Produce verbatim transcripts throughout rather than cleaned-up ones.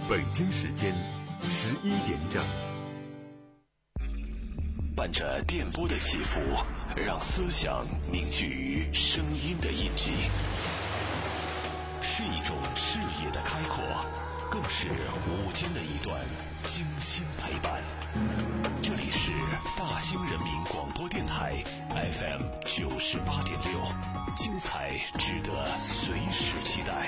北京时间十一点整。 伴着电波的起伏，让思想凝聚于声音的印记，是一种视野的开阔，更是午间的一段精心陪伴。这里是大兴人民广播电台 F M 九十八点六，精彩值得随时期待。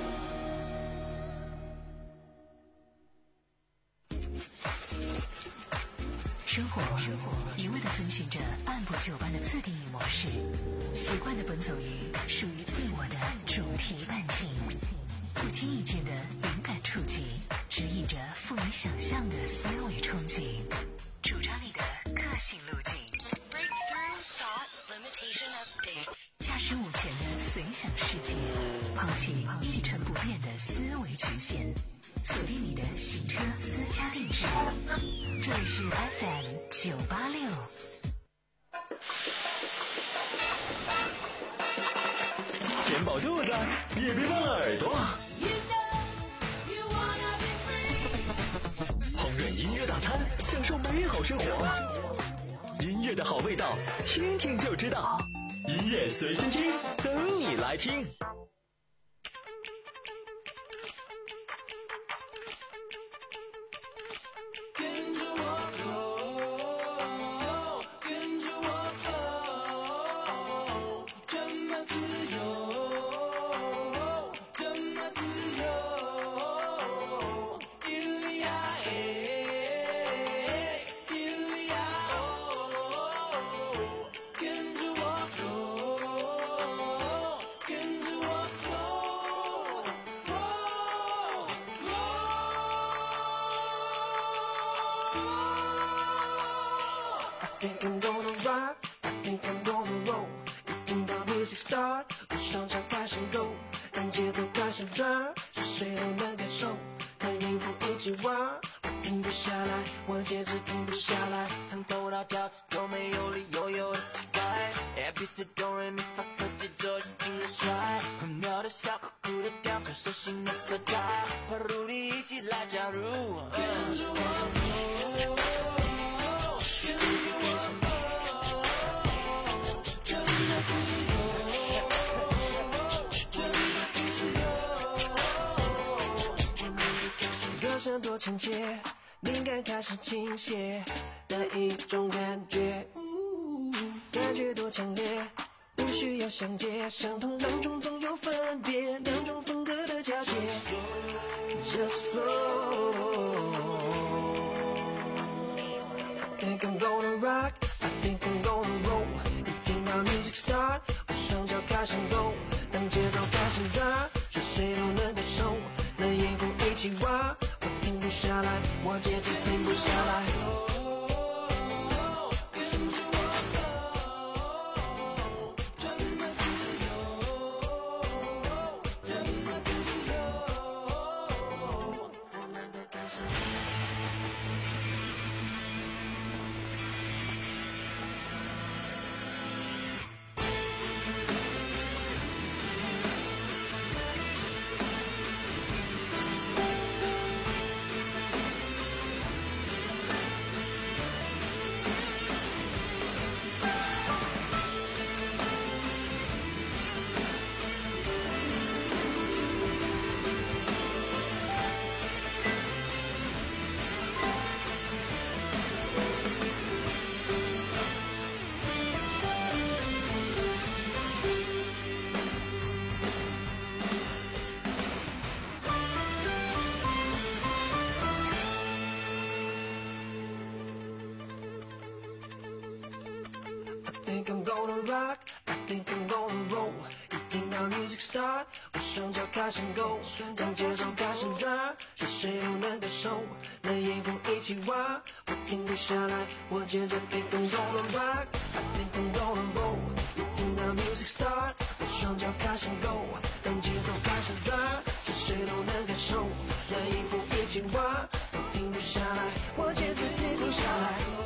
生活一味地遵循着按部就班的自定义模式，习惯地奔走于属于自我的主题半径，不经意间的灵感触及，指引着富于想象的思维憧憬，主张你的个性路径。Breakthrough thought limitation update。驾驶午前的随想世界，抛弃一成不变的思维局限，锁定你的洗车私家定制。这里是 F M 九八六。 填饱肚子，也别忘了耳朵。烹饪音乐大餐，享受美好生活。音乐的好味道，听听就知道。音乐随心听，等你来听。 多亲切，灵感开始倾泻的一种感觉，感觉多强烈，不需要详解，相同当中总有分别，两种风格的交界 Just flow I think I'm gonna rock I think I'm gonna roll 一听到 music start 我双脚开始抖，当节奏开始抓，是谁都能感受，那音符一起挖，停不下来，我节奏停不下来。跟着我走，这么自由，这么自由，我们都开始。think I'm gonna rock I think I'm gonna roll 一听到 music start 我双脚开始勾，当节奏开始抓，是谁都能感受，那音符一起挖，我停不下来，我接着 think I'm gonna rock I think I'm gonna roll 一听到 music start 我双脚开始勾，当节奏开始抓，是谁都能感受，那音符一起挖，我停不下来，我接着停不下来。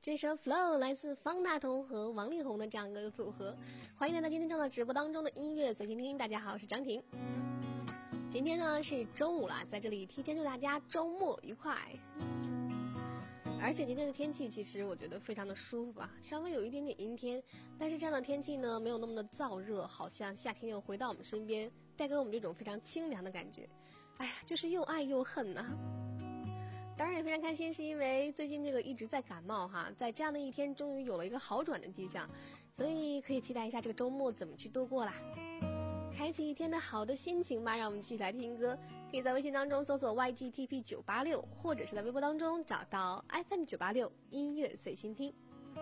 这首 Flow 来自方大同和王力宏的这样一个组合。欢迎来到今天正在直播当中的音乐随心听，大家好，我是张婷。今天呢是周五啦，在这里提前祝大家周末愉快。而且今天的天气其实我觉得非常的舒服啊，稍微有一点点阴天，但是这样的天气呢没有那么的燥热，好像夏天又回到我们身边，带给我们这种非常清凉的感觉。哎呀，就是又爱又恨呐、啊。当然也非常开心，是因为最近这个一直在感冒哈，在这样的一天终于有了一个好转的迹象，所以可以期待一下这个周末怎么去度过啦。开启一天的好的心情吧，让我们继续来听歌。可以在微信当中搜索 Y G T P 九八六， 或者是在微博当中找到 F M 九八六音乐随心听。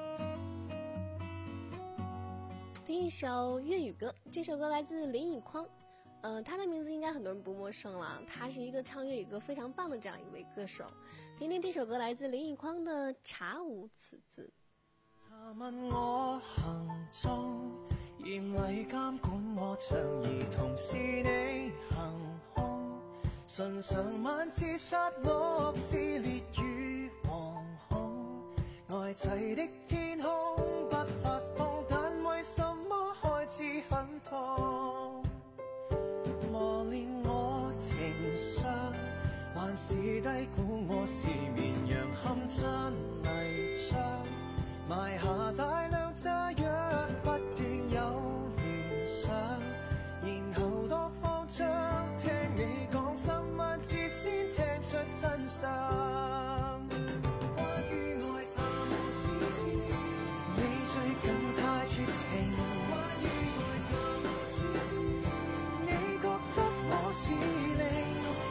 听一首粤语歌，这首歌来自林奕匡，呃，他的名字应该很多人不陌生了，他是一个唱粤语歌非常棒的这样一位歌手。听听这首歌来自林奕匡的《查无此字》。 查問我行蹤，嚴厲監管我像兒童是你行兇，唇上晚自殺戮撕裂與惶恐，愛齊的天空不發瘋，但為什麼開始很痛？磨練我情商，還是低估我是綿羊陷進泥漿，埋下大量炸藥，不斷有聯想，然後多慌張，聽你講十萬次先聽出真相。關於愛查無此字，你最近太絕情。關於愛查無此事，你覺得我是零。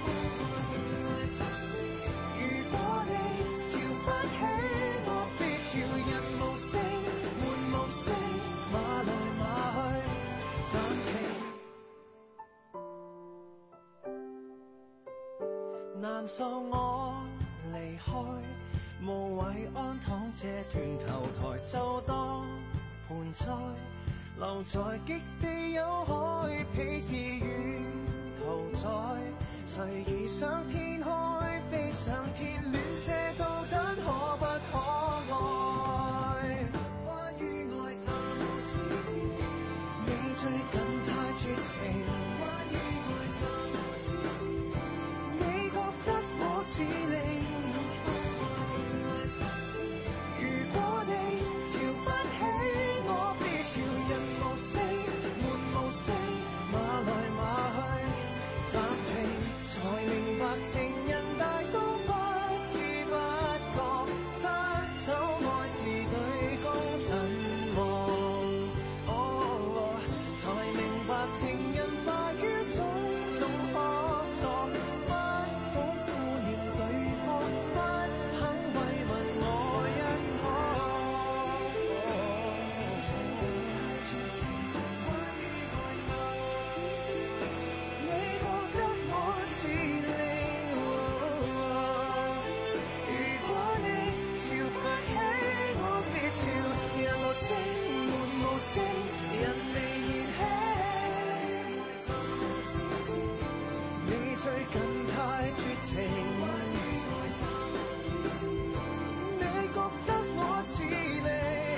如果你瞧不起我，別朝人無聲門無聲，馬來馬去暫停。難受我離開，無謂安躺這段頭台，就當盆栽留在極地有海，鄙視與屠宰。誰疑上天開，飛上天，亂射導彈，可不可愛？關於愛查無此字，你最近太絕情。關於愛查無此事，你覺得我是零。如果你瞧不起我，別朝人無聲門無聲，馬來馬去暫停。才明白情人大都不知不覺失走愛字對公陣亡。哦，才明白情人敗於種種可索，不懂顧念對方，不肯慰問我一趟。關於愛查無此事，你覺得我是零。如果你瞧不起我，別朝人無聲門無聲，人未燃起。你最近太絕情，你覺得我是零。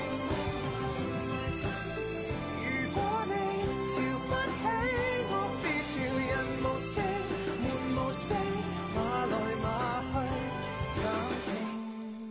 如果你瞧不起我，別朝人無聲門無聲，馬來馬去暫停。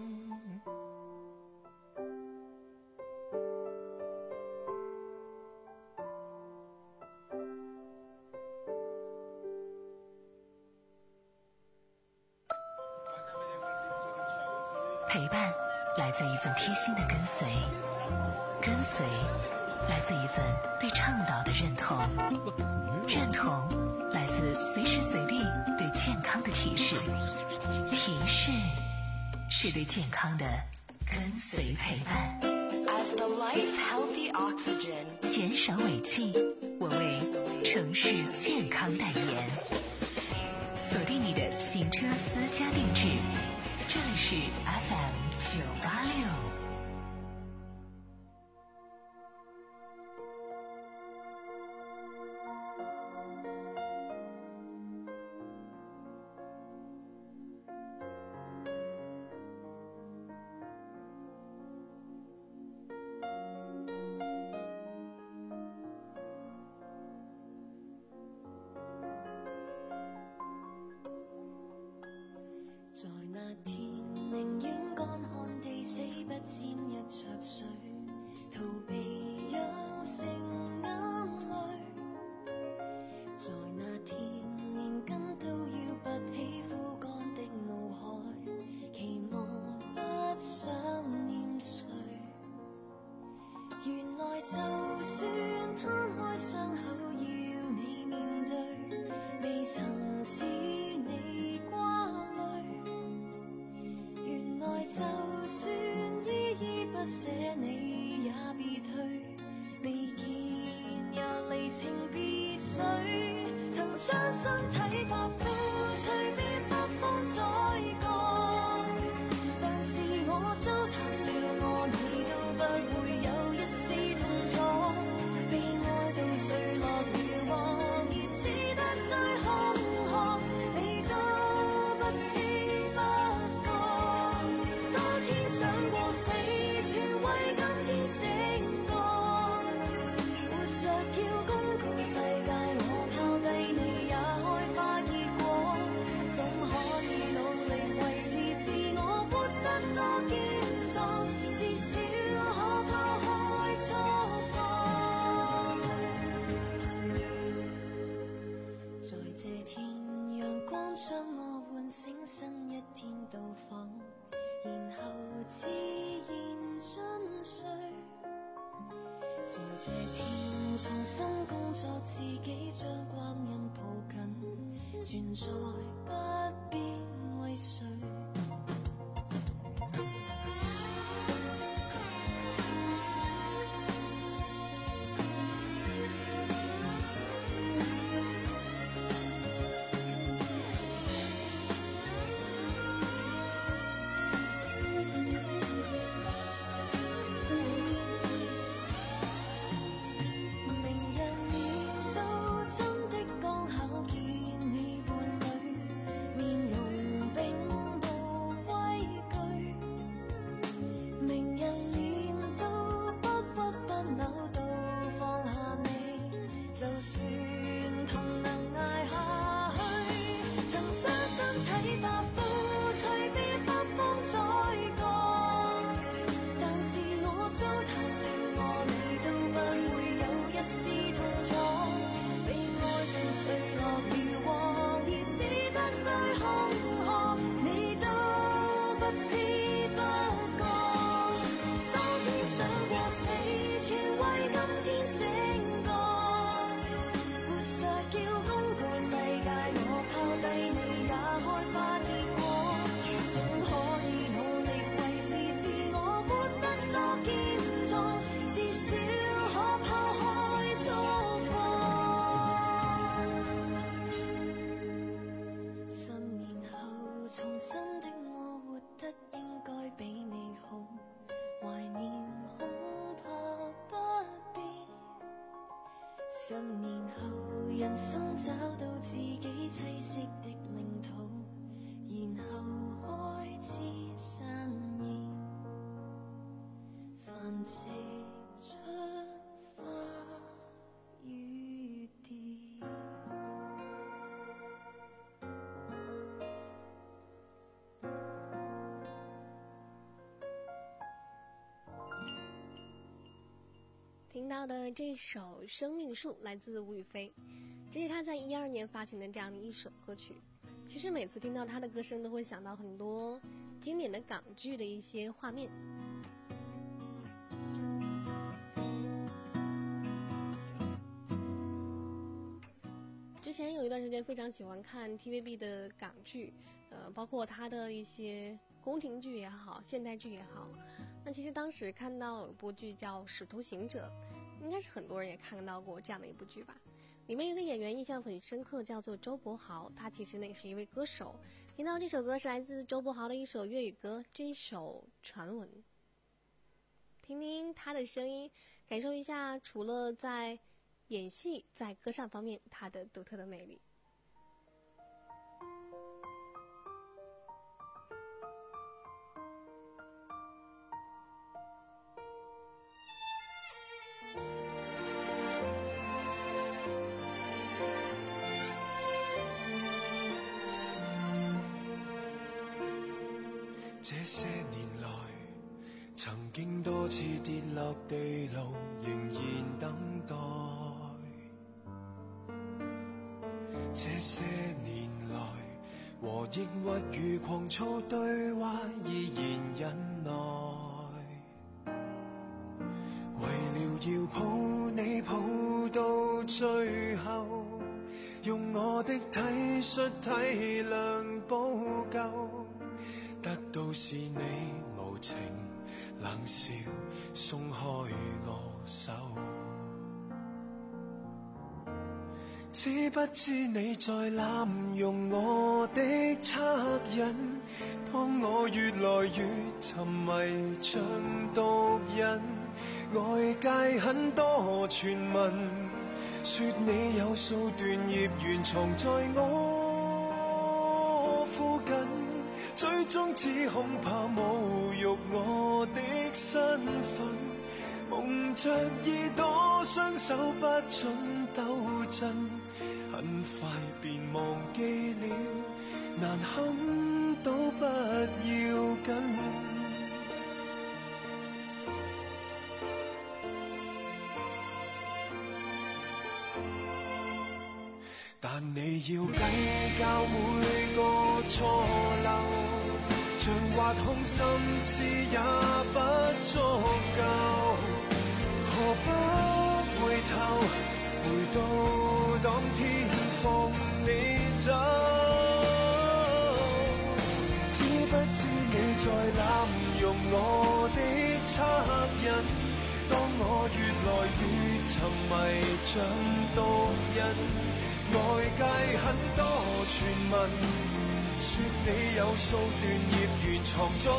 陪伴来自一份贴心的跟随，跟随来自一份对倡导的认同，认同来自随时随地对健康的提示，提示是对健康的跟随陪伴。 As the life healthy oxygen， 减少尾气，我为城市健康代言。锁定你的行车私家定制，这里是 F M 九八六。 乾旱地死不沾一着水，逃避釀成眼淚。在那天連根都要拔起枯乾的腦海，期望不想念誰。原來就算攤開傷口要你面對，未曾使你掛慮。原來就算依依不捨你也別退，未見又離情別緒。曾將身體發膚，隨便北風再降，但是我糟蹋了我，你都不會有一絲痛楚。被愛到墜落了網，而只得對空殼，你都不知不覺。當天想過死，全為今天醒覺，活着要公告世界，我拋低你也開花結果。總可以努力維持自我，活得多健壯，至少可拋開束縛。在這天陽光將我喚醒，新一天到訪，然後自然進睡。在這天重新工作，自己將光陰抱緊，存在不必為誰。十年後，人生找到自己棲息的領土，然後開始散現，繁殖出花與蝶。 听到的这首《生命树》来自吴雨霏，这是她在一二年发行的这样的一首歌曲。其实每次听到她的歌声，都会想到很多经典的港剧的一些画面。之前有一段时间非常喜欢看 T V B 的港剧，呃，包括它的一些宫廷剧也好，现代剧也好。那其实当时看到有部剧叫《使徒行者》，应该是很多人也看到过这样的一部剧吧。里面有一个演员印象很深刻，叫做周柏豪，他其实呢也是一位歌手。听到这首歌是来自周柏豪的一首粤语歌，这一首《传闻》。听听他的声音，感受一下除了在演戏，在歌唱方面他的独特的魅力。 这些年來，曾經多次跌落地牢，仍然等待。這些年來，和抑鬱與狂躁對話，依然忍耐。為了要抱你抱到最後，用我的體恤體諒補救，得到是你無情冷笑，鬆開我手。知不知你在濫用我的惻隱？當我越來越沉迷像毒癮，外界很多傳聞，說你有數段孽緣藏在我附近，最終只恐怕侮辱我的身份。蒙着耳朵，雙手不准抖震，很快便忘記了，難堪都不要緊。但你要計較每個錯漏，像挖空心思也不足夠。何不回頭，回到當天放你走？知不知你在濫用我的惻隱？當我越來越沉迷像毒癮，外界很多傳聞，說你有數段孽緣藏在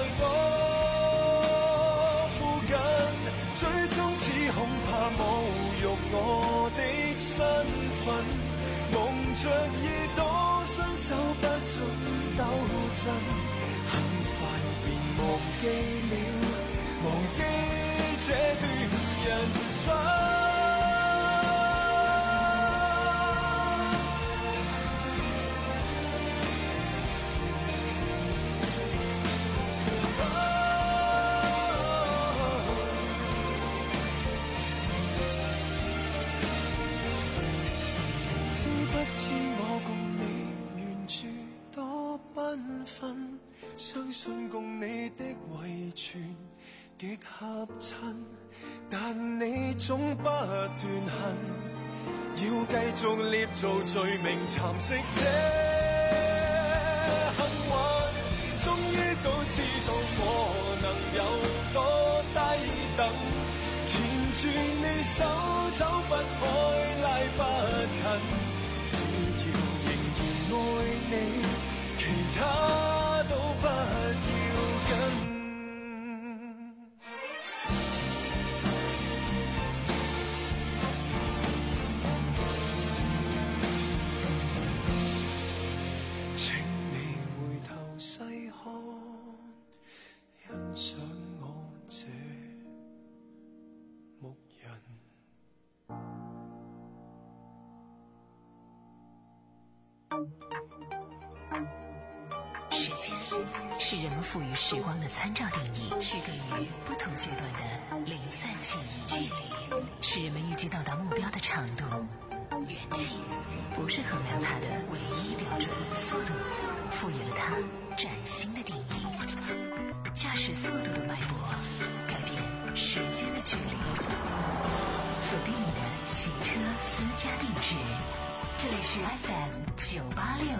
我附近，最終只恐怕侮辱我的身份。蒙着耳朵，雙手不准抖震，很快便忘記了，忘記這段人生。相信共你的遺傳極合襯，但你總不斷恨，要繼續捏造罪名蠶食這幸運。終於都知道我能有多低等，纏住你手走不開拉不近，只要仍然愛你，其他都不要緊。請你回頭細看，欣賞我這牧人。 时间是人们赋予时光的参照定义，区隔于不同阶段的零散记忆。距离是人们预计到达目标的长度，远近不是衡量它的唯一标准。速度赋予了它崭新的定义，驾驶速度的脉搏改变时间的距离。锁定你的行车私家定制，这里是 F M 九八六。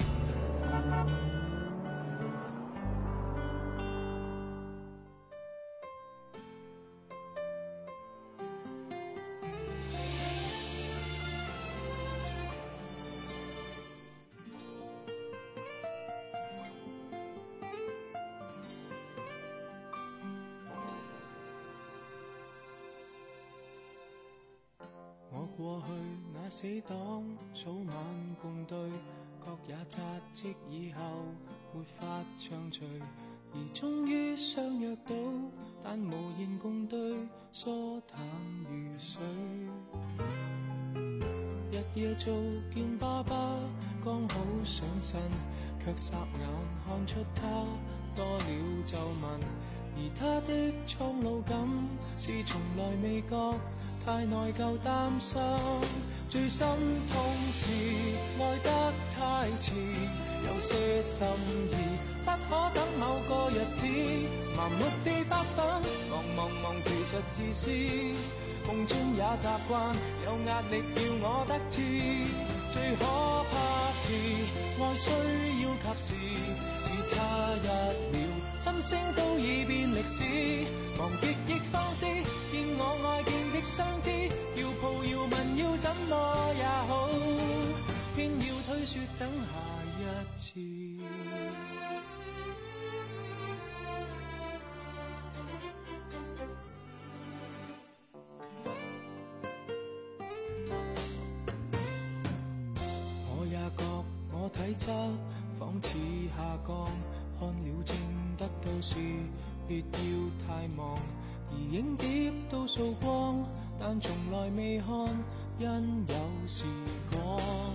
過去那死黨早晚共對，各也扎職以後沒法暢聚，而終於相約到，但無言共對，疏淡如水。日夜做見爸爸，剛好上身，卻霎眼看出他多了皺紋，而他的蒼老感是從來未覺太內疚擔心。最心痛是愛得太遲，有些心意不可等某個日子，盲目地發奮，忙忙忙其實自私，夢中也習慣有壓力要我得志。最可怕是愛需要及時，只差一秒心聲都已變歷史，忘極亦放肆，見我愛見的相知，要抱要吻要怎麼也好，偏要推說等下一次。體質仿似下降，看了症得到時別要太忙，而影碟都掃光，但從來未看，因有時趕。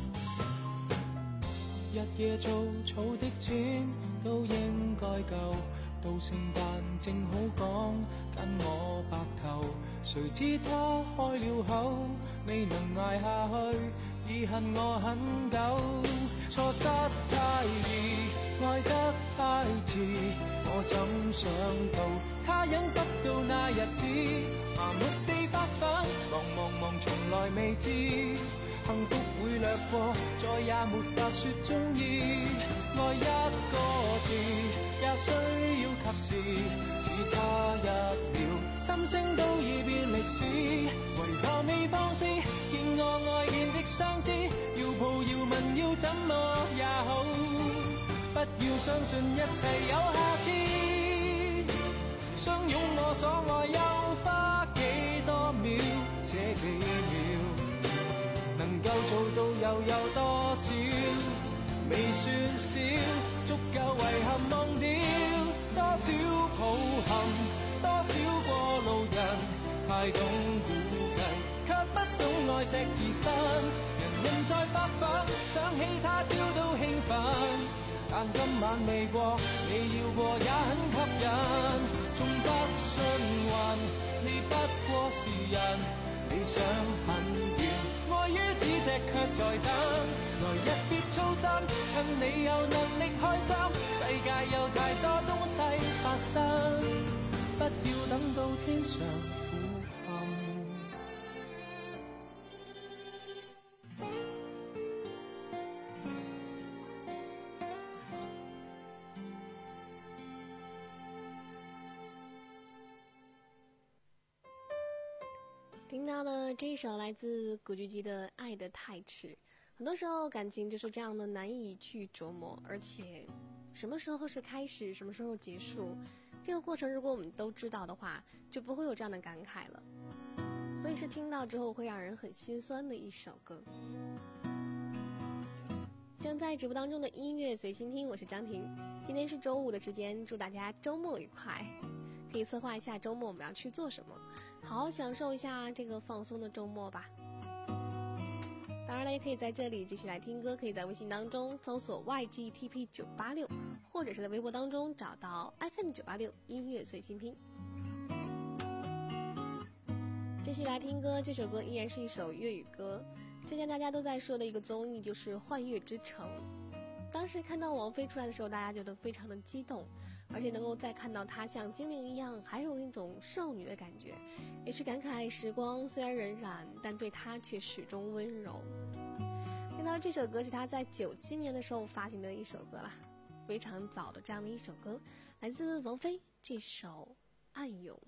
日夜做草的錢都應該夠，到聖誕正好講跟我白頭，誰知他開了口，未能捱下去，已恨我很久。錯失太易，愛得太遲，我怎想到他忍不到那日子，麻木地發奮，忙忙忙從來未知，幸福會掠過，再也沒法說中意。愛一個字也需要及時，只差一秒心聲都已變歷史，為何未放肆，見我愛見的相知，要抱要吻要怎麼也好，不要相信一切有下次，相擁我所愛又花幾多秒，這幾秒能夠做到又有多少，未算少，足夠遺憾忘掉，多少抱憾，多少過路人，太懂估計，卻不懂愛惜自身。人人在發奮，想起他朝都興奮，但今晚未過，你要過也很吸引。縱不信運，你不過是人，理想很遠，愛於咫尺卻在等。來日別操心，趁你有能力開心，世界有太多東西發生，不要等到天上苦陷。 听到的这一首来自古巨基的《爱得太迟》，很多时候感情就是这样的难以去琢磨，而且什么时候是开始，什么时候结束，这个过程如果我们都知道的话，就不会有这样的感慨了。所以是听到之后会让人很心酸的一首歌。正在直播当中的音乐随心听，我是张婷。今天是周五的时间，祝大家周末愉快，可以策划一下周末我们要去做什么，好好享受一下这个放松的周末吧。当然了，也可以在这里继续来听歌，可以在微信当中搜索 Y G T P 九八六， 或者是在微博当中找到 F M 九八六 音乐随心听。继续来听歌，这首歌依然是一首粤语歌。之前大家都在说的一个综艺就是《幻乐之城》，当时看到王菲出来的时候，大家觉得非常的激动，而且能够再看到她像精灵一样，还有那种少女的感觉，也是感慨时光虽然荏苒，但对她却始终温柔。听到这首歌是她在九七年的时候发行的一首歌啦，非常早的这样的一首歌，来自王菲这首《暗涌》。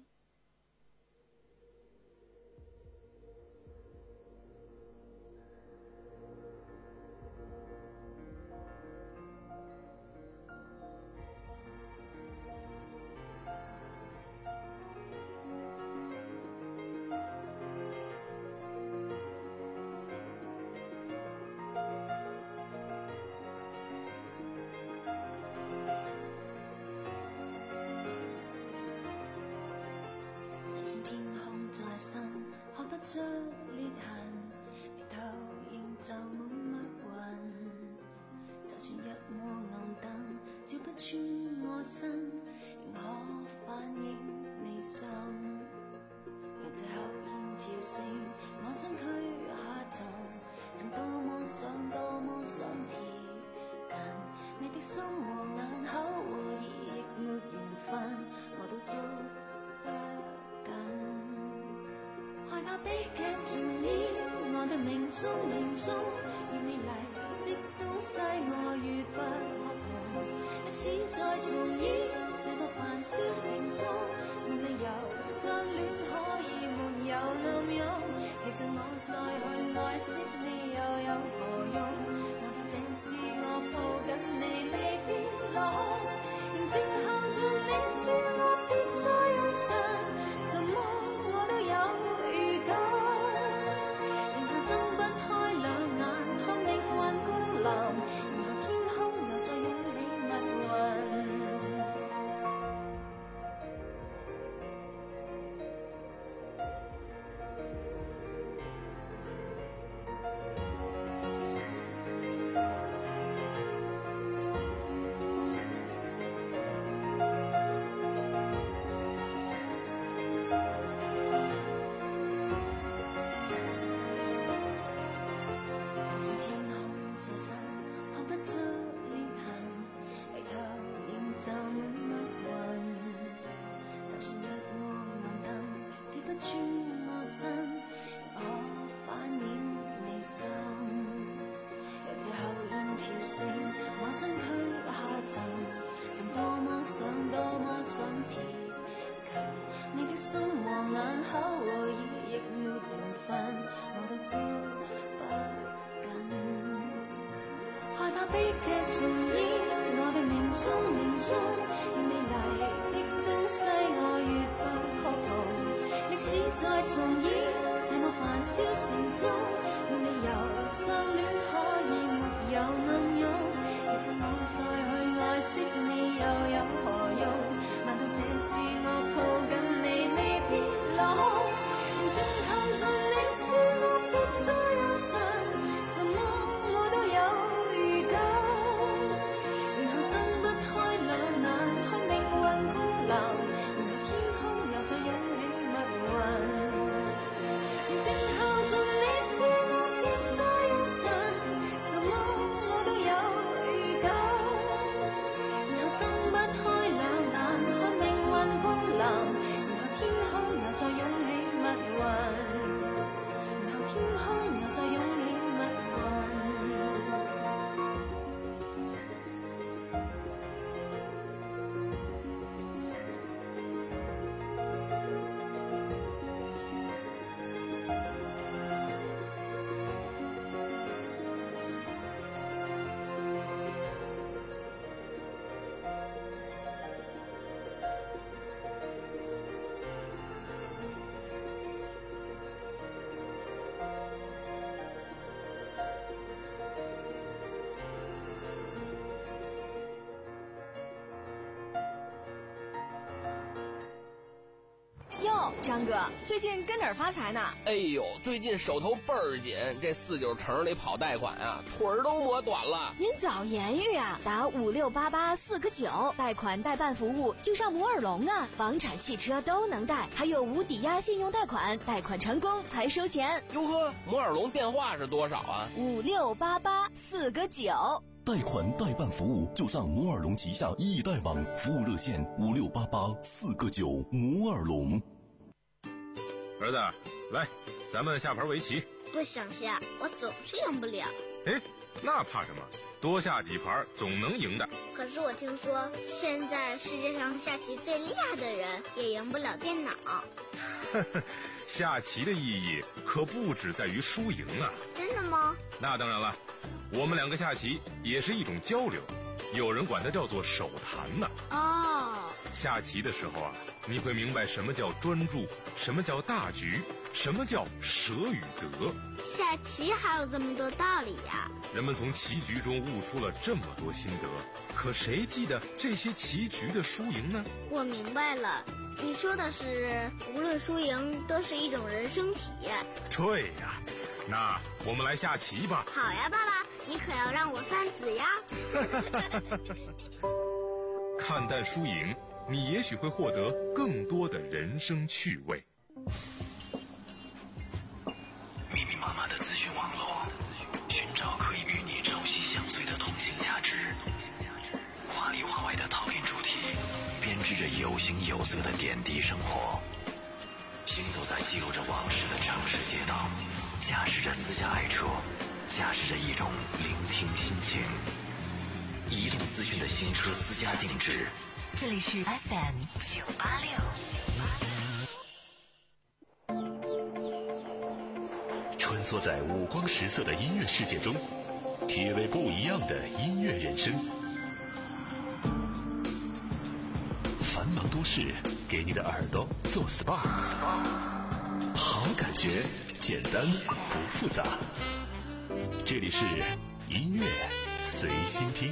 出裂痕，眉頭仍就冇乜暈，就算一窩暗燈，照不穿我身，仍可反映你心。讓這口煙跳升，我身軀下沉，曾多麼想多麼想貼近你的心和眼口和耳，亦沒緣分，我都捉不緊。害怕悲劇重演，我的命中命中，越美麗的東西我越不可碰。歷史再重演，這麼繁囂城中，沒理由相戀可以沒有暗湧。其實我再去愛惜你又有何用？難道這次我抱緊你未必落空？仍靜候着你說我別再用神，什麼我都有預感。然後睜不開兩眼看命運降臨，然後天空又再湧起密雲。害怕悲劇重演，我的命中命中，越美麗的東西我越不可碰。歷史再重演，這麼繁囂城中，沒理由相戀可以沒有暗湧。其實我再去愛惜你又有何用？難道這次我抱緊你未必落空？靜候着你說我別再有神，什麼我都有預感。然後睜不開兩眼看命運降臨，然後天空又再湧起密雲。靜候着你說我別再有神，什麼我都有預感。然後睜不開兩眼看命運降臨，然後天空又再湧起密雲，然後天空又再湧起密雲。 哟，张哥，最近跟哪儿发财呢？ 哎呦，最近手头倍儿紧，这四九城里跑贷款啊，腿儿都磨短了。 您早言语啊，打五六八八四个九，贷款代办服务就上摩尔龙啊，房产、汽车都能贷，还有无抵押信用贷款，贷款成功才收钱。 哟呵，摩尔龙电话是多少啊？ 五六八八四个九。 贷款代办服务就上摩尔龙旗下易贷网，服务热线五六八八四个九。摩尔龙。 儿子，来，咱们下盘围棋。 不想下，我总是赢不了。 哎，那怕什么？多下几盘总能赢的。 可是我听说，现在世界上下棋最厉害的人也赢不了电脑。 下棋的意义可不只在于输赢啊。 真的吗？ 那当然了，我们两个下棋也是一种交流，有人管它叫做手谈呢。 哦。 下棋的时候啊，你会明白什么叫专注，什么叫大局，什么叫舍与得。 下棋还有这么多道理呀！ 人们从棋局中悟出了这么多心得，可谁记得这些棋局的输赢呢？ 我明白了，你说的是无论输赢都是一种人生体验。 对呀，那我们来下棋吧。 好呀，爸爸，你可要让我算子呀。 看淡输赢，你也许会获得更多的人生趣味。 密密麻麻的资讯网络，寻找可以与你朝夕相随的通信价值。华里华外的陶片主题，编织着有形有色的点滴生活。行走在记录着往事的城市街道，驾驶着私家爱车，驾驶着一种聆听心情。移动资讯的新车私家定制， 这里是 F M 九八六。 穿梭在五光十色的音乐世界中，体味不一样的音乐人生。繁忙都市，给你的耳朵做 S P A， 好感觉，简单不复杂。这里是音乐随心听。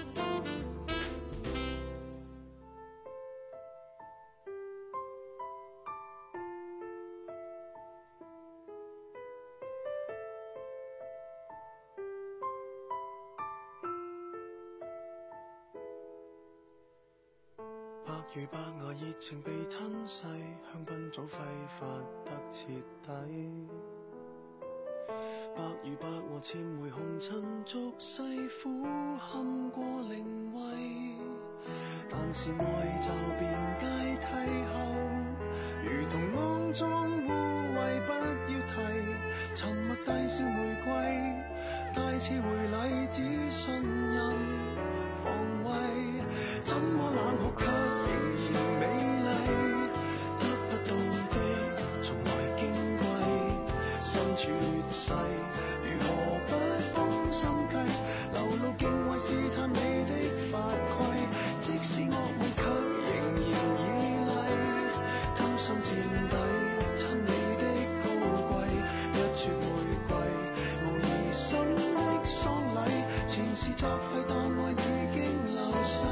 百如百牙熱情被吞噬，香檳早揮發得徹底。百如百我潛回紅塵俗世，苦堪過靈位。但是愛就變階梯後，如同骯髒污穢不要提。沉默大笑玫瑰，大次回禮只信任防衛。怎麼冷酷卻仍然美麗，得不到的從來矜貴。身處劣勢，如何不懂心計？流露敬畏試探你的法規，即使惡夢卻仍然依賴。甘心墊底，親你的高貴，一撮玫瑰，無疑心的喪禮。前事作廢，當愛已經流逝。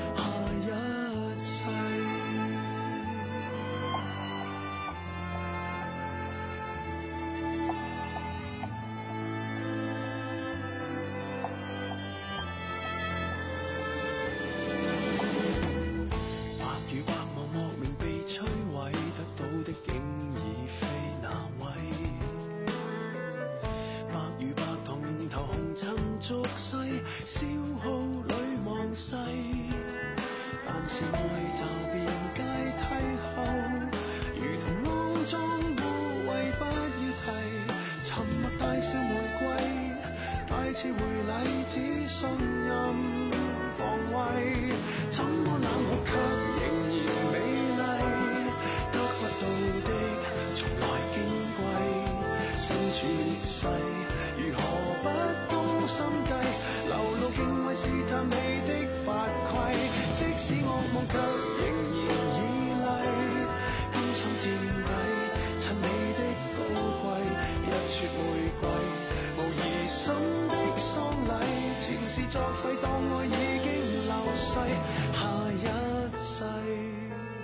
消耗裏忘世，但是愛就變階梯後，如同骯髒污穢不要提。沉默大笑玫瑰，大次回禮只信任防衛。怎麼冷酷卻仍然美麗，得不到的從來矜貴。身處劣勢，如何不懂心計？流露敬畏試探你的法規，即使惡夢卻仍然依賴。甘心墊底，襯你的高貴，一撮玫瑰，無疑心的喪禮。前事作廢，當愛已經流逝，下一世。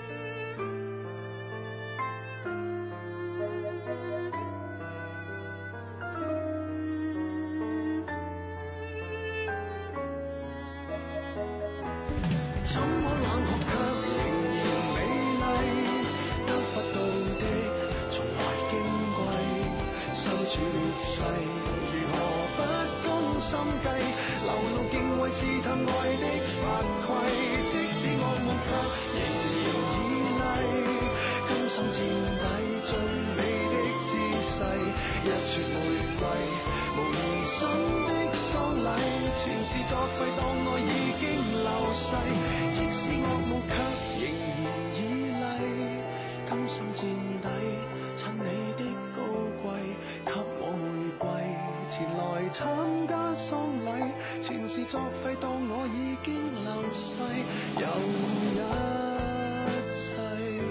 怎麼冷酷卻仍然美麗，得不到的從來矜貴。身處劣勢，如何不懂心計？流露敬畏試探愛的法規，即使惡夢卻仍然依賴。甘心墊底最美的姿勢，一撮玫瑰，無疑心的喪禮。前事作廢，當愛已經流逝。即使惡夢卻仍然依賴，甘心墊底，襯你的高貴，給我玫瑰，前來參加喪禮。前事作廢，當我已經流逝，又一世。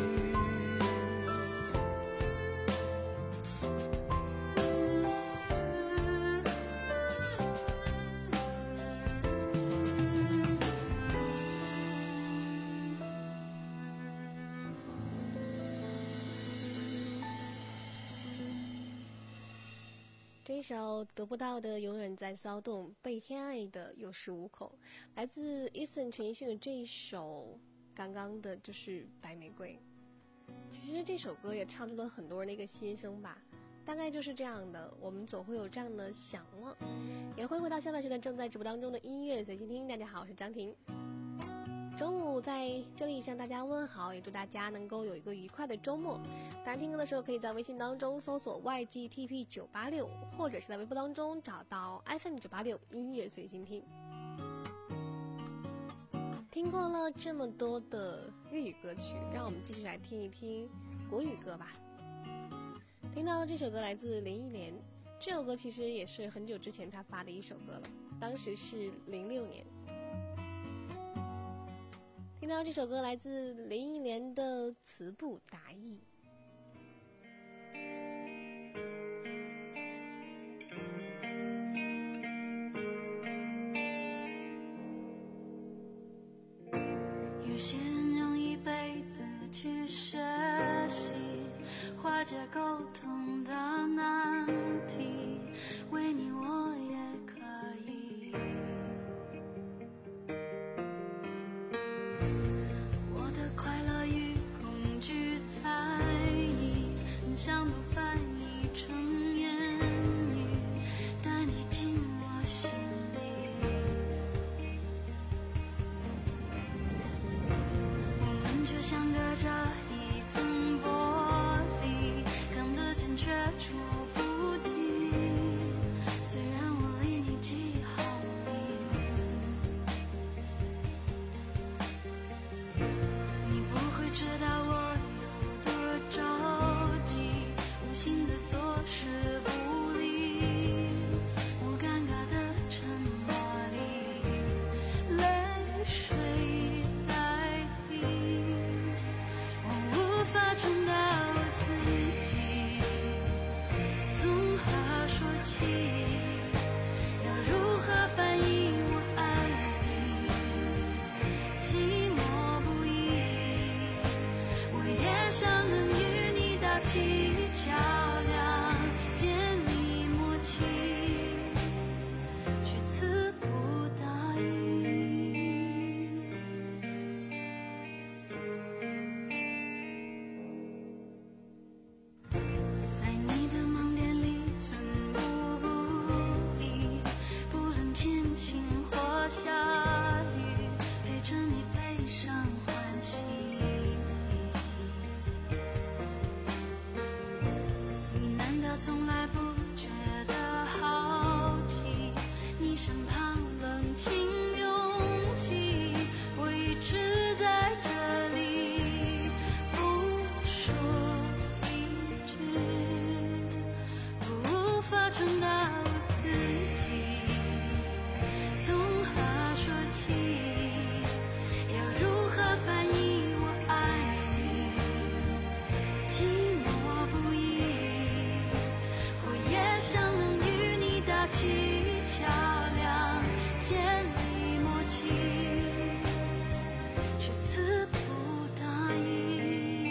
这一首得不到的永远在骚动，被偏爱的有恃无恐，来自 Eason 陈奕迅的这一首，刚刚的就是白玫瑰。其实这首歌也唱出了很多人的一个心声吧，大概就是这样的，我们总会有这样的想望。也会回到下半时段正在直播当中的音乐随心听。大家好，我是张婷。中午在这里向大家问好，也祝大家能够有一个愉快的周末。当然听歌的时候可以在微信当中搜索 Y G T P 九八六， 或者是在微博当中找到 F M 九八六音乐随心听。听过了这么多的粤语歌曲，让我们继续来听一听国语歌吧。听到这首歌来自林忆莲，这首歌其实也是很久之前他发的一首歌了，当时是零六年。听到这首歌来自林忆莲的《词不达意》。 有些人用一辈子去学习化解沟通的难题，为你我也可以。我的快乐与恐惧猜疑，很想都翻译成言语，带你进我心里。我们就像隔着一层玻璃，看得见却触不及。虽然我离你几毫米，你不会知道我有多着急，无心的坐视不理。我尴尬的沉默里，泪水在滴。我无法传达我自己，从何说起？要如何翻译我爱你？寂寞不已，我也想能与你打气，桥梁建立默契，却词不达意。在你的盲点里寸步不离，不论天晴或下雨，陪着你悲伤欢喜。你难道从来不觉得好奇？你身旁冷清拥挤，我一直在这里，不说一句，我无法传达我自己，从何说起？要如何翻译我爱你？寂寞不已，我也想能与你打气，桥梁建立默契，却词不达意。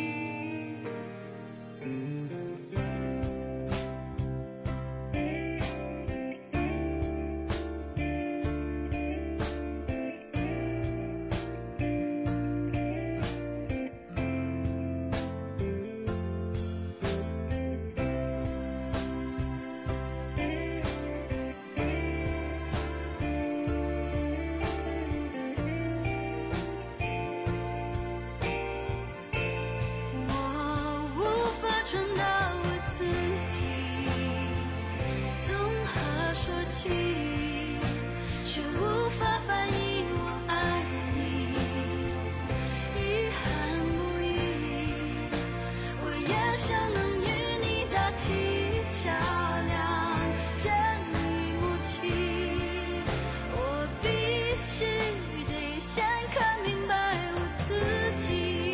我无法传达我自己，从何说起？却无法翻译我爱你，遗憾不已，我也想能与你打气，桥梁建立默契。我必须得先看明白我自己，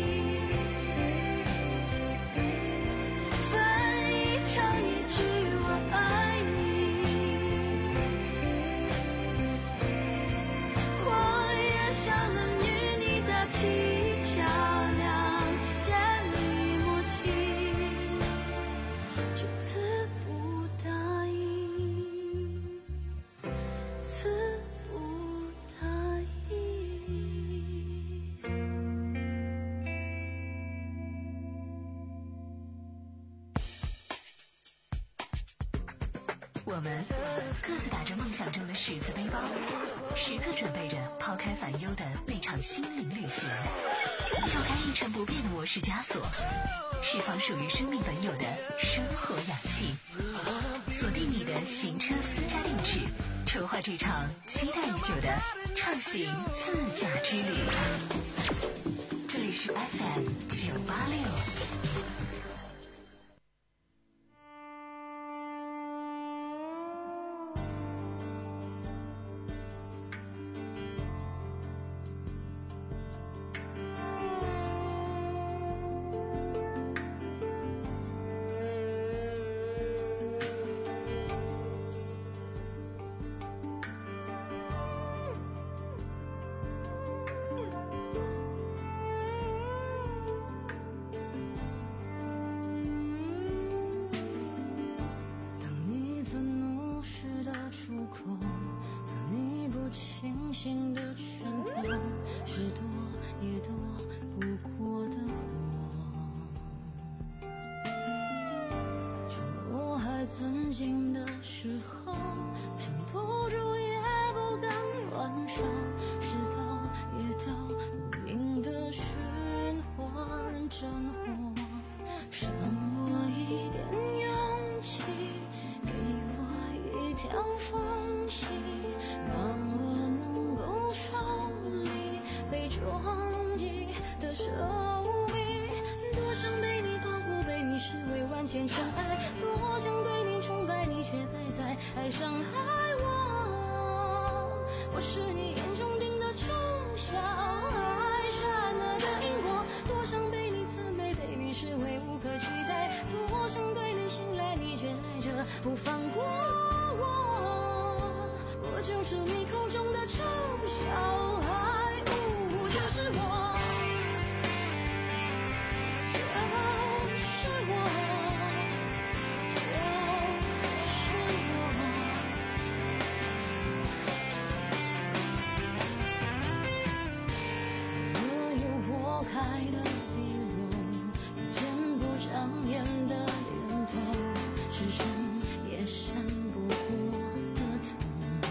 翻译成一句我爱你。我也想能与你打气，桥梁建立默契， 我们各自打着梦想中的十字背包，时刻准备着抛开烦忧的那场心灵旅行，跳开一成不变的模式枷锁，释放属于生命本有的生活氧气，锁定你的行车私家定制，筹划这场期待已久的畅行自驾之旅。这里是 F M 九八六。 清醒的拳头，是躲也躲不过的我。趁我还曾经的时候，撑不住也不敢还手，事到也到无垠的循环战火，剩我一点勇气，给我一条缝隙，让我被撞击的手臂，多想被你保护，被你视为万千宠爱，多想对你崇拜，你却摆在爱伤害我。我是你眼中钉的丑小孩，闪了的萤火，多想被你赞美，被你视为无可取代，多想对你信赖，你却赖着不放过我。我就是你口中的丑小孩。就是我，就是我，就是我。若有破开的壁容，遇见不长眼的源头，是闪也闪不过的痛。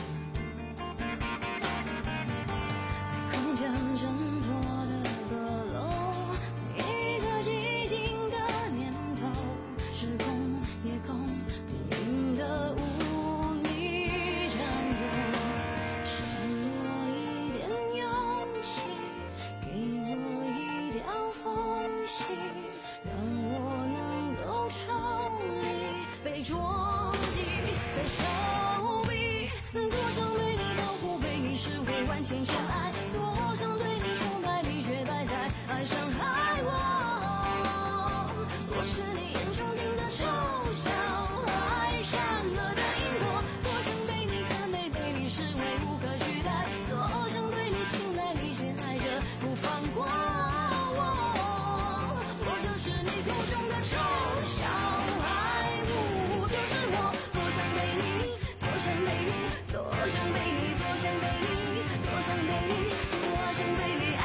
空间挣脱的阁楼，一个寂静的念头，时空也空不明的无力占有，剩我一点勇气，给我一条缝隙，让我能够抽离被撞击的手臂，多想被你保护，被你视为万千宠爱，多想对你崇拜，你却摆在爱伤害我。我是你眼中钉的丑小孩，闪了的萤火，多想被你赞美，被你视为无可取代，多想对你信赖，你却爱着不放过我。我就是你口中的丑小孩，不就是我，多想被你，多想被你，多想被你，多想被你，多想被你，多想被你爱。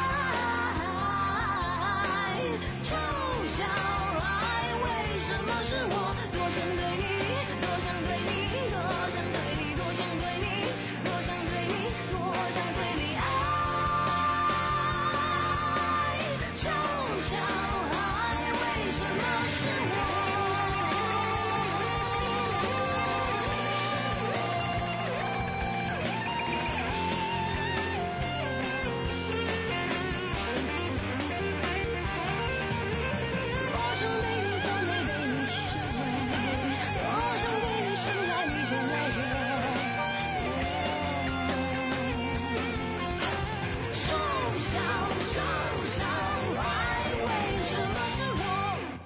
丑小孩，为什么是我？多想对你，多想对你，多想对你，多想对你，多想对你，多想对你爱。丑小孩，为什么是我？多想被你赞美，被你视为，多想对你信赖，你却赖着。丑小丑小孩，为什么是我？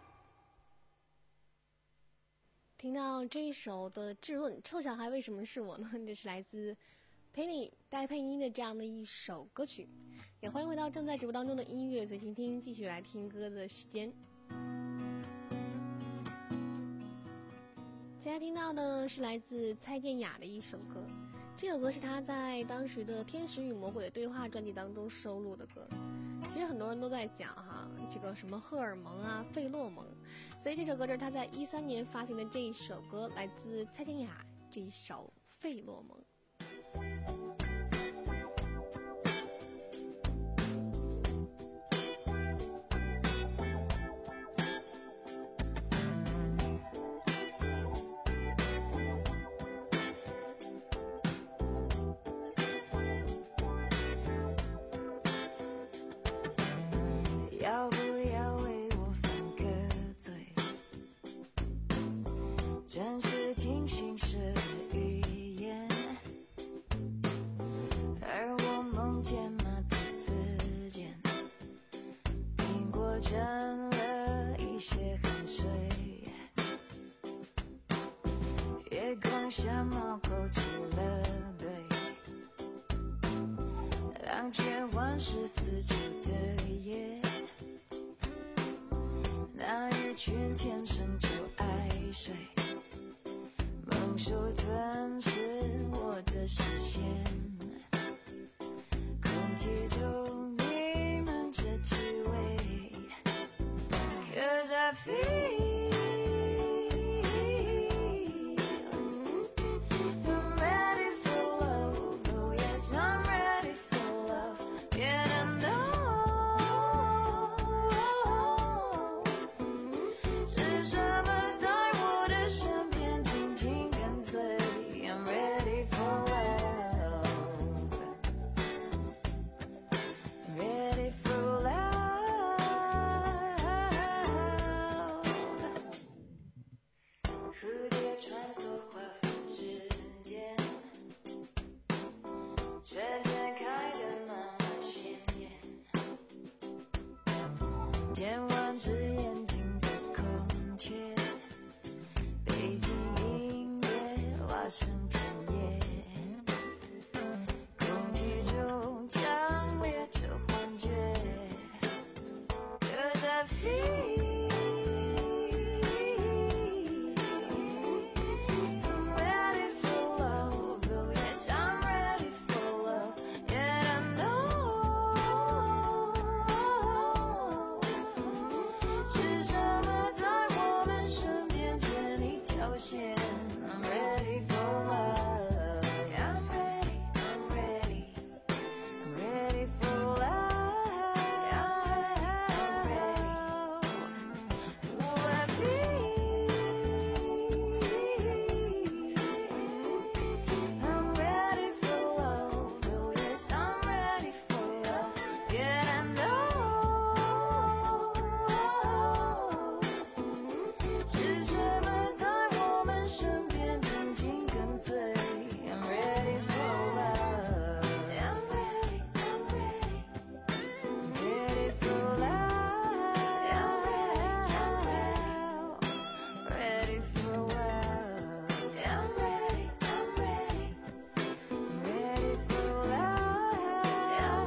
听到这一首的质问，臭小孩为什么是我呢？这是来自陪你带配音的这样的一首歌曲。也欢迎回到正在直播当中的音乐随心听，继续来听歌的时间。现在听到的是来自蔡健雅的一首歌，这首歌是她在当时的《天使与魔鬼的对话》专辑当中收录的歌。 其实很多人都在讲哈，这个什么荷尔蒙啊、费洛蒙，所以这首歌就是他在一三年发行的这一首歌，来自蔡健雅这一首《费洛蒙》。 要不要为我犯个罪？真是听心事的语言，而我梦见马蹄丝间，苹果沾了一些汗水，月光下猫口起了对，浪卷万世四周的夜，那一群天生就爱睡，猛兽吞噬我的视线，空气中弥漫着气味 Cause I feel I'm ready for love, oh yes I'm ready for love, yeah I know是什么在我的身边紧紧跟随 I'm ready for love, I'm ready for love, 蝴蝶穿梭划分之间，春天开得那么鲜艳，千万只眼睛的孔雀，背景音乐画成片叶，空气中强烈着幻觉 Cause I feel I'm ready for love, oh yes I'm ready for love, yeah I know 是什么在我们身边牵一条线 I'm ready for love, I'm ready, I'm ready, I'm ready for love, I'm ready, oh I feel I'm ready for love, oh yes I'm ready for love, yeah I know 是什么在我们身边紧紧跟随 I'm ready for love, I'm ready, I'm ready, I'm ready for love, I'm ready, I'm ready for love, I'm ready, I'm ready, I'm ready for love, I'm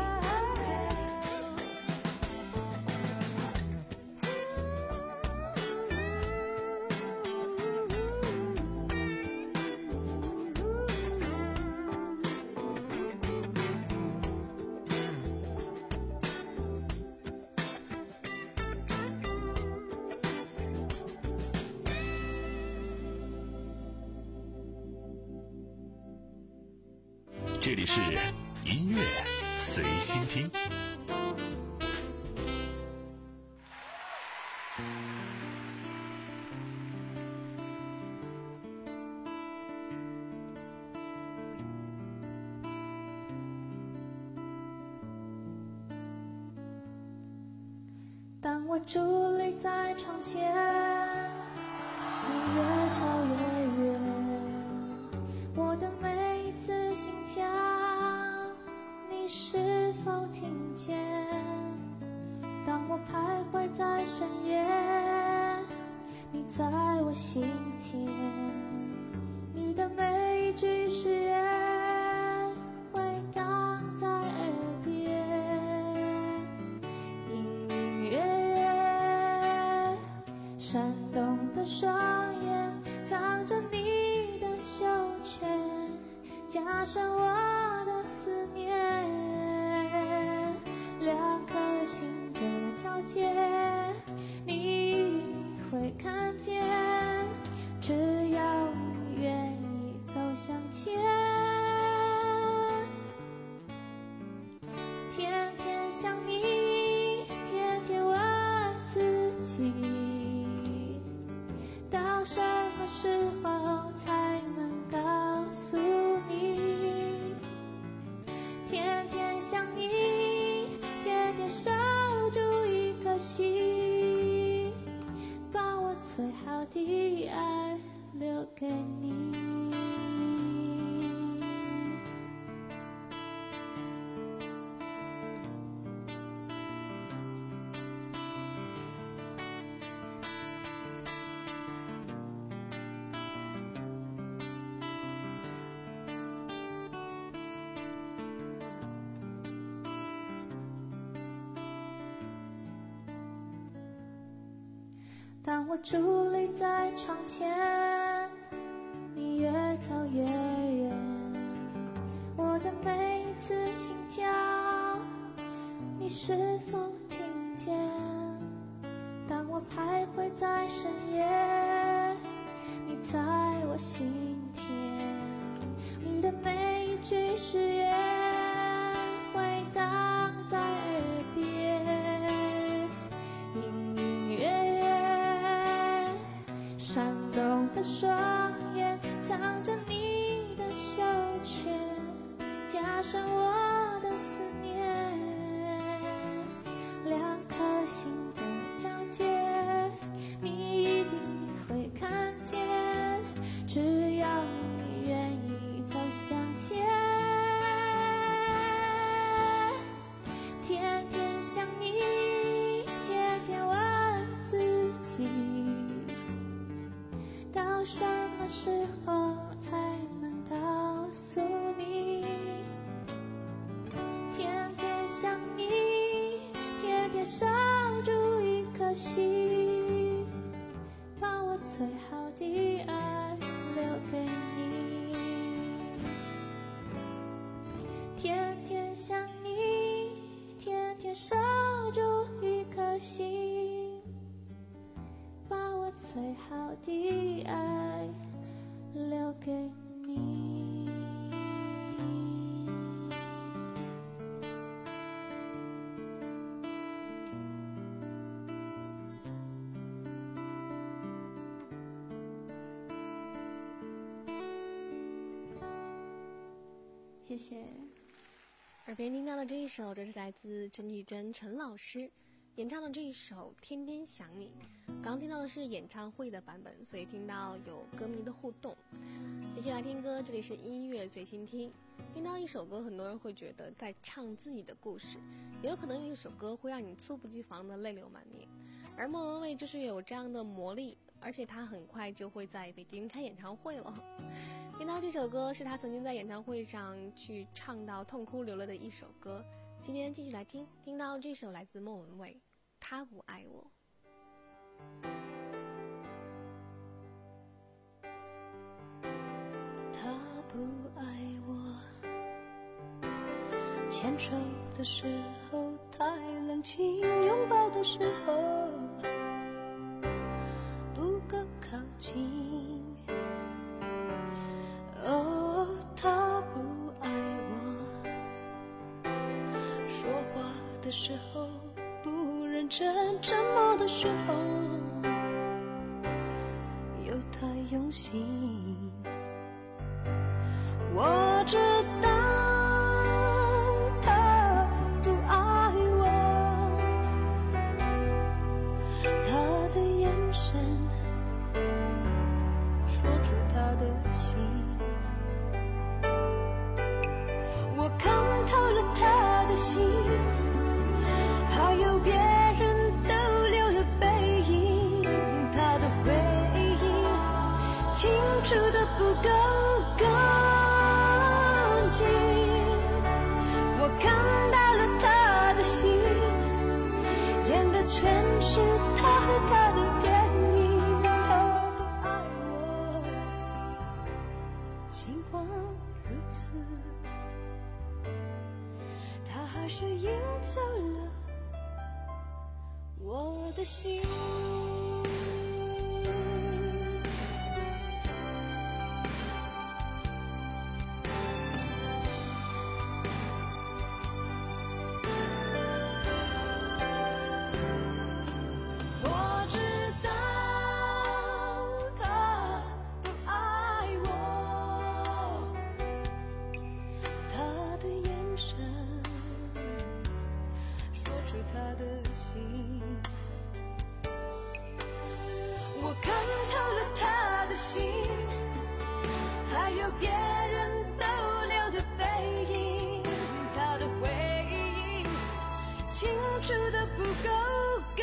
ready. 这里是音乐随心听。 当我伫立在窗前，你越走越远，我的每一次心跳，你是否听见？当我徘徊在深夜，你在我心田，你的每一句誓言回荡在耳边，隐隐约约闪动的双眼藏着你的袖圈，加深我的思念，两界，你一定会看见，只要你愿意走向前。天天想你，天天问自己，到什么时候才能告诉你？天天想你，天天守住一颗心，把我最好的爱留给你。当我伫立在窗前，你越走越远，我的每一次心跳，你是否听见？当我徘徊在深夜，你在我心田，你的每一句誓言回荡在耳边，隐隐约约闪动的双眼藏着你的手圈，加深我的思念，两颗心的交界，你一定会看见，只要你愿意走向前。天天想你，天天问自己，到什么时候才能告诉你？天天想你，天天守住一颗心，把我最好的爱留给你。天天想你，天天守住一颗心，把我最好的爱留给你。谢谢。 耳边听到的这一首，这是来自陈绮贞陈老师演唱的这一首《天天想你》。刚刚听到的是演唱会的版本，所以听到有歌迷的互动。继续来听歌，这里是音乐随心听。听到一首歌，很多人会觉得在唱自己的故事，也有可能一首歌会让你猝不及防的泪流满面。而莫文蔚就是有这样的魔力，而且他很快就会在北京开演唱会了。听到这首歌是他曾经在演唱会上去唱到痛哭流泪的一首歌。今天继续来听，听到这首来自莫文蔚，他不爱我。 他不爱我，牵手的时候太冷清，拥抱的时候不够靠近。哦，他不爱我，说话的时候不认真，沉默的时候又太用心。我知道他不爱我，他的眼神说出他的情，我看透了他的心，还有别人逗留的背影，他的回忆清楚的不够干净，我看到了他的心，演的全是他和他的电影。他不爱我，尽管如此，他还是赢走了的心。我看透了他的心，还有别人逗留的背影，他的回应清楚的不够干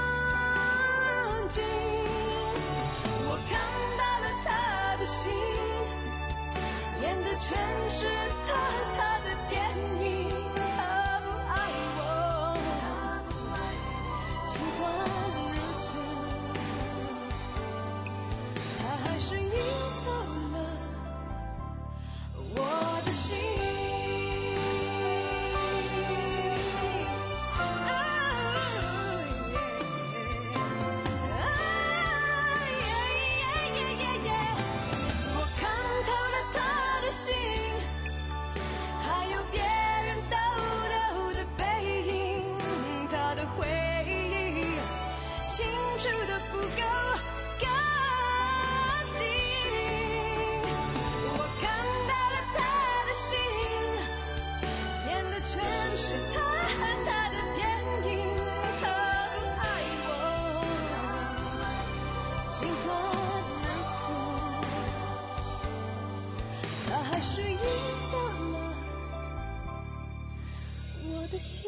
净。我看到了他的心，演的全是他他的电影。他不爱我，尽管如此，他还是赢走了我的心。我看透了他的心，还有别人逗留的背影，他的回忆清楚的不够干净。我看到了他的心，演的全是他和他的电影。他不爱我，尽管如此，他还是赢走了我的心。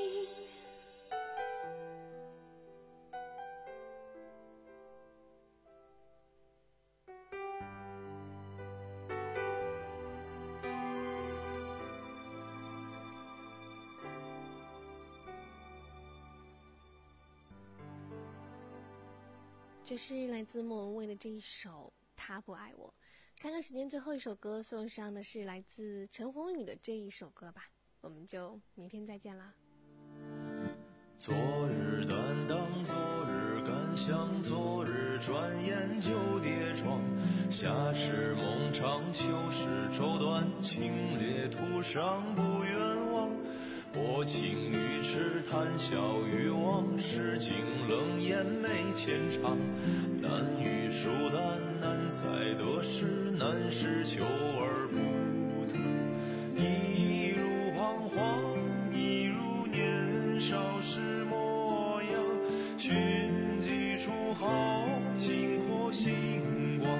这是来自莫文蔚的这一首《他不爱我》。看看时间，最后一首歌送上的是来自陈鸿宇的这一首歌吧，我们就明天再见啦。 昨日担当，昨日感想，昨日转眼就跌撞。夏时梦长，秋时绸缎，清冽途上不远望。薄情于痴，谈笑于忘，诗经冷眼没浅尝。难于疏淡，难在得失，难是求而不得。一如彷徨，一如年少时模样。寻几处好，尽获星光。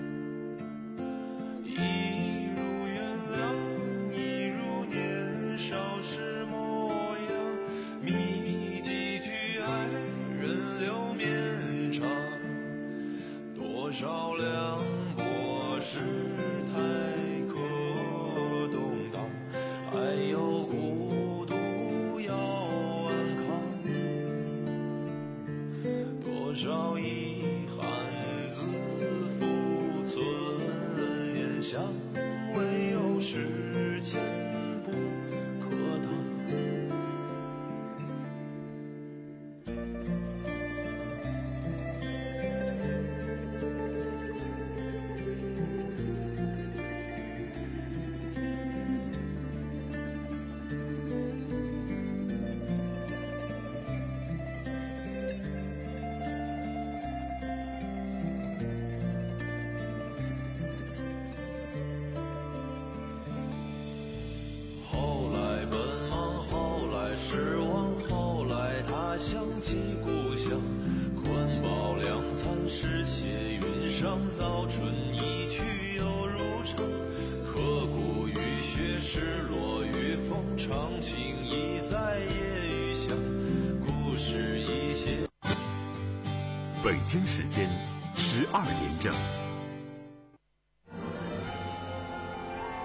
一如原谅，一如年少时模样。觅几句爱，人留绵长。多少凉薄世态可动荡，还有孤独要安康。多少遗憾自负存念想，唯有时间不可挡。后来奔忙，后来失望，后来他想起故乡。宽饱两餐，诗写云上，早春一去又如常。刻骨雨雪，失落与风，长情已在夜雨香。故事一些。 北京时间十二点整。